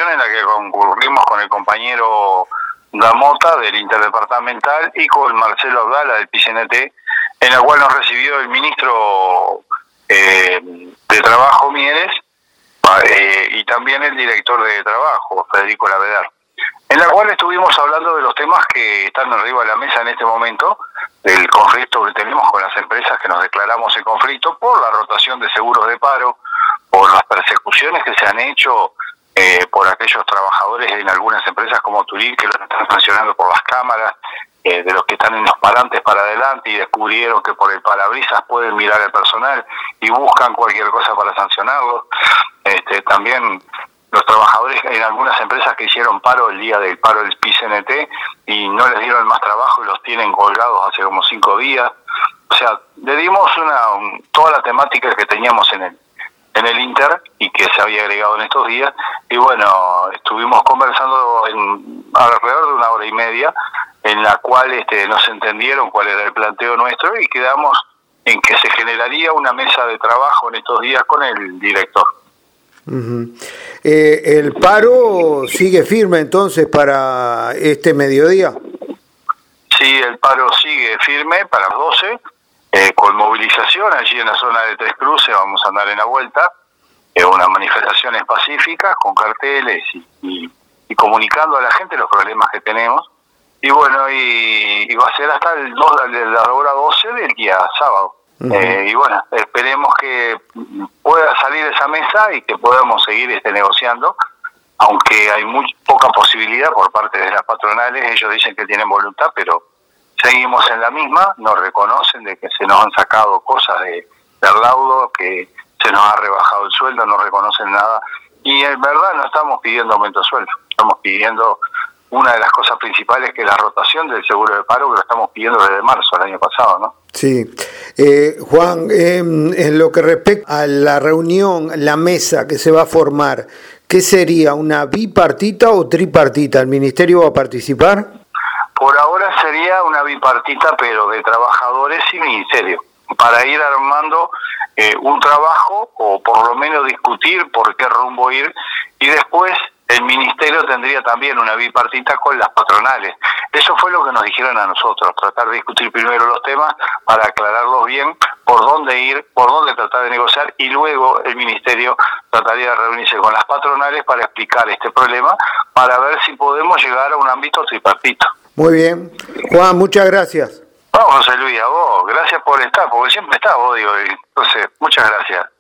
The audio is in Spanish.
reunión en la que concurrimos con el compañero Gamota del Interdepartamental y con Marcelo Abdala del PCNT, en la cual nos recibió el ministro de Trabajo Mieres y también el director de Trabajo, Federico Lavedar, en la cual estuvimos hablando de los temas que están arriba de la mesa en este momento, del conflicto que tenemos con las empresas que nos declaramos en conflicto por la rotación de seguros de paro, por las persecuciones que se han hecho por aquellos trabajadores en algunas empresas como Turil, que los están sancionando por las cámaras, de los que están en los parantes para adelante y descubrieron que por el parabrisas pueden mirar al personal y buscan cualquier cosa para sancionarlos. También los trabajadores en algunas empresas que hicieron paro el día del paro del PCNT y no les dieron más trabajo y los tienen colgados hace como 5 días. O sea, le dimos toda la temática que teníamos en el Inter y que se había agregado en estos días, y bueno, estuvimos conversando alrededor de 1 hora y media, en la cual nos entendieron cuál era el planteo nuestro y quedamos en que se generaría una mesa de trabajo en estos días con el director. Uh-huh. ¿El paro sigue firme entonces para este mediodía? Sí, el paro sigue firme para las 12, con movilización allí en la zona de Tres Cruces. Vamos a andar en la vuelta, unas manifestaciones pacíficas con carteles y comunicando a la gente los problemas que tenemos, y bueno, y va a ser hasta la hora 12 del día sábado. Uh-huh. Y bueno, esperemos que pueda salir esa mesa y que podamos seguir negociando, aunque hay muy poca posibilidad por parte de las patronales. Ellos dicen que tienen voluntad, pero seguimos en la misma, nos reconocen de que se nos han sacado cosas del laudo, que se nos ha rebajado el sueldo, no reconocen nada, y en verdad no estamos pidiendo aumento de sueldo, estamos pidiendo una de las cosas principales, que es la rotación del seguro de paro, que lo estamos pidiendo desde marzo del año pasado, ¿no? Sí. Juan, en lo que respecta a la reunión, la mesa que se va a formar, ¿qué sería, una bipartita o tripartita? ¿El ministerio va a participar? Por ahora sería una bipartita, pero de trabajadores y ministerio, para ir armando un trabajo, o por lo menos discutir por qué rumbo ir, y después el ministerio tendría también una bipartita con las patronales. Eso fue lo que nos dijeron a nosotros, tratar de discutir primero los temas para aclararlos bien, por dónde ir, por dónde tratar de negociar, y luego el ministerio trataría de reunirse con las patronales para explicar este problema, para ver si podemos llegar a un ámbito tripartito. Muy bien. Juan, muchas gracias. No, José Luis, a vos, gracias por estar, porque siempre estás vos, digo, entonces, muchas gracias.